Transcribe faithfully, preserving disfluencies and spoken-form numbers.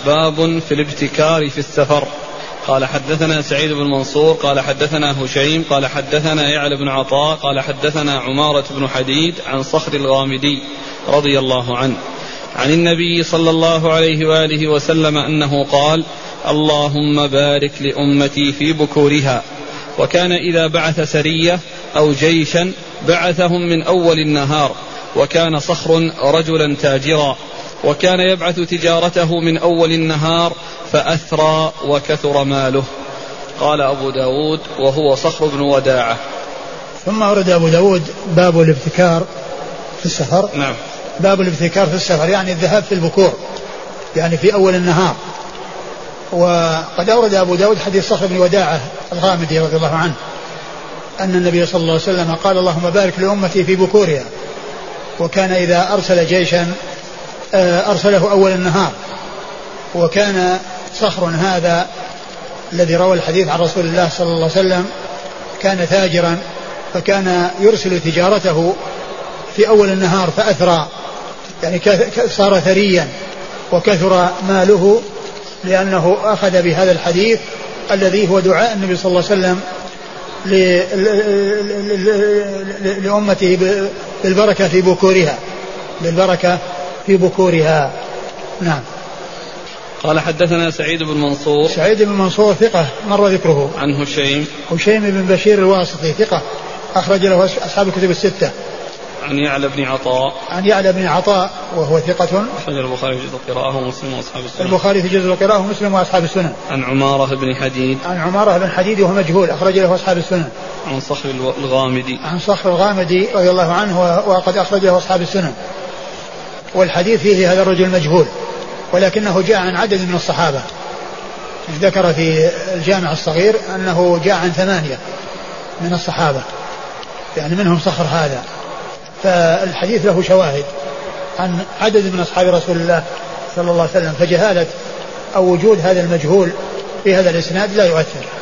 باب في الابتكار في السفر. قال حدثنا سعيد بن منصور قال حدثنا هشيم قال حدثنا يعلى بن عطاء قال حدثنا عمارة بن حديد عن صخر الغامدي رضي الله عنه عن النبي صلى الله عليه وآله وسلم أنه قال: اللهم بارك لأمتي في بكورها. وكان إذا بعث سرية أو جيشا بعثهم من أول النهار. وكان صخر رجلا تاجرا وكان يبعث تجارته من أول النهار فأثرى وكثر ماله. قال أبو داود وهو صخر بن وداعة. ثم أورد أبو داود باب الابتكار في السفر. نعم. باب الابتكار في السفر يعني الذهاب في البكور يعني في أول النهار. وقد أورد أبو داود حديث صخر بن وداعة الغامدي رضي الله عنه أن النبي صلى الله عليه وسلم قال: اللهم بارك لأمتي في بكورها. وكان إذا أرسل جيشا أرسله أول النهار. وكان صخر هذا الذي روى الحديث عن رسول الله صلى الله عليه وسلم كان تاجرا فكان يرسل تجارته في أول النهار فأثرى يعني صار ثريا وكثر ماله لأنه أخذ بهذا الحديث الذي هو دعاء النبي صلى الله عليه وسلم لأمته بالبركة في بكورها بالبركة في بكورها. نعم. قال حدثنا سعيد بن منصور. سعيد بن منصور ثقة مر ذكره. عن هشيم. هشيم بن بشير الواسطي ثقة أخرج له أصحاب الكتب الستة. عن يعلى بن عطاء. عن يعلى بن عطاء وهو ثقة أخرج البخاري في جزء القراءة ومسلم وأصحاب السنن. البخاري في جزء القراءة ومسلم وأصحاب السنن. عن عمارة بن حديد. عن عمارة بن حديد وهو مجهول أخرج له أصحاب السنن. عن صخر الغامدي. عن صخر الغامدي رضي الله عنه وقد أخرج له أصحاب السنن. والحديث فيه هذا الرجل مجهول ولكنه جاء عن عدد من الصحابة. ذكر في الجامع الصغير أنه جاء عن ثمانية من الصحابة يعني منهم صخر هذا. فالحديث له شواهد عن عدد من أصحاب رسول الله صلى الله عليه وسلم. فجهالة أو وجود هذا المجهول في هذا الإسناد لا يؤثر.